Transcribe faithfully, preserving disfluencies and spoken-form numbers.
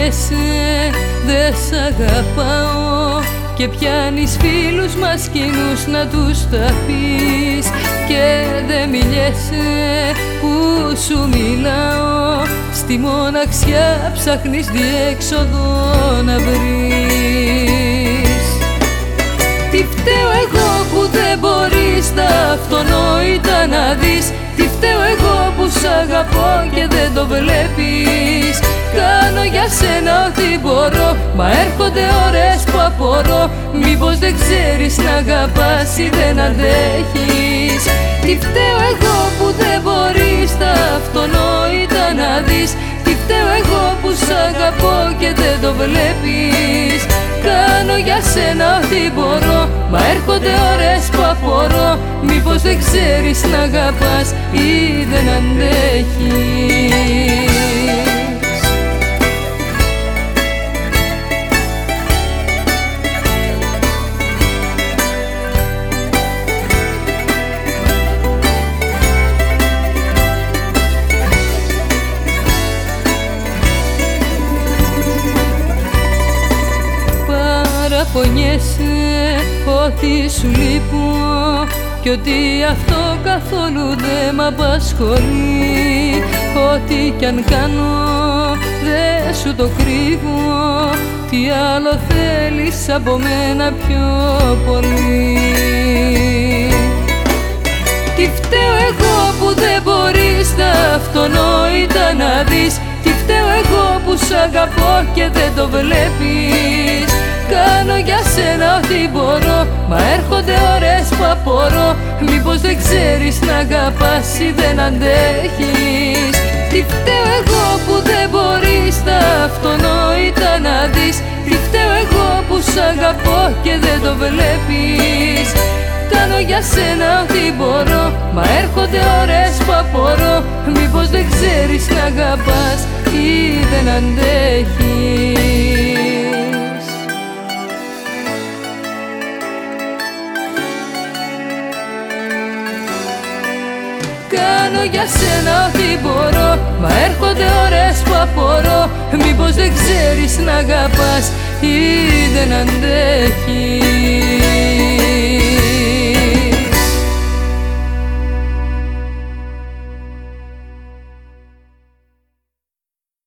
παραπονιέσαι, δε σ' αγαπάω και πιάνεις φίλους μας κοινούς να τους τα πεις και δε μιλιέσαι που σου μιλάω, στη μοναξιά ψάχνεις διέξοδο να βρεις. Τι φταίω εγώ που δεν μπορείς τα αυτονόητα να δεις, τι φταίω εγώ που σ' αγαπώ και δεν το βλέπεις. Κάνω για σένα ό,τι μπορώ, μα έρχονται ώρες που απορώ, μήπως δεν ξέρεις να αγαπάς ή δεν αντέχεις. Τι φταίω εγώ που δεν μπορείς τα αυτονόητα να δεις, τι φταίω εγώ που σ' αγαπώ και δεν το βλέπεις. Κάνω για σένα ό,τι μπορώ, μα έρχονται ώρες που απορώ, μήπως δεν ξέρεις να αγαπάς ή δεν αντέχεις. Παραπονιέσαι ότι σου λείπω κι ότι αυτό καθόλου δεν μ' απασχολεί. Ό,τι κι αν κάνω δεν σου το κρύβω, τι άλλο θέλεις από μένα πιο πολύ. Τι φταίω εγώ που δεν μπορείς τα αυτονόητα να δεις, τι φταίω εγώ που σ' αγαπώ και δεν το βλέπεις. Κάνω για σένα ό,τι μπορώ, μα έρχονται ώρες που απορώ, μήπως δεν ξέρεις να αγαπάς ή δεν αντέχεις. Τι φταίω εγώ που δεν μπορείς τα αυτονόητα να δεις, τι φταίω εγώ που σ' αγαπώ και δεν το βλέπεις. Κάνω για σένα ό,τι μπορώ, μα έρχονται ώρες που απορώ, μήπως δεν ξέρεις να αγαπάς ή δεν αντέχεις. Κάνω για σένα ό,τι μπορώ, μα έρχονται ώρες που απορώ, μήπως δεν ξέρεις να αγαπάς ή δεν αντέχεις.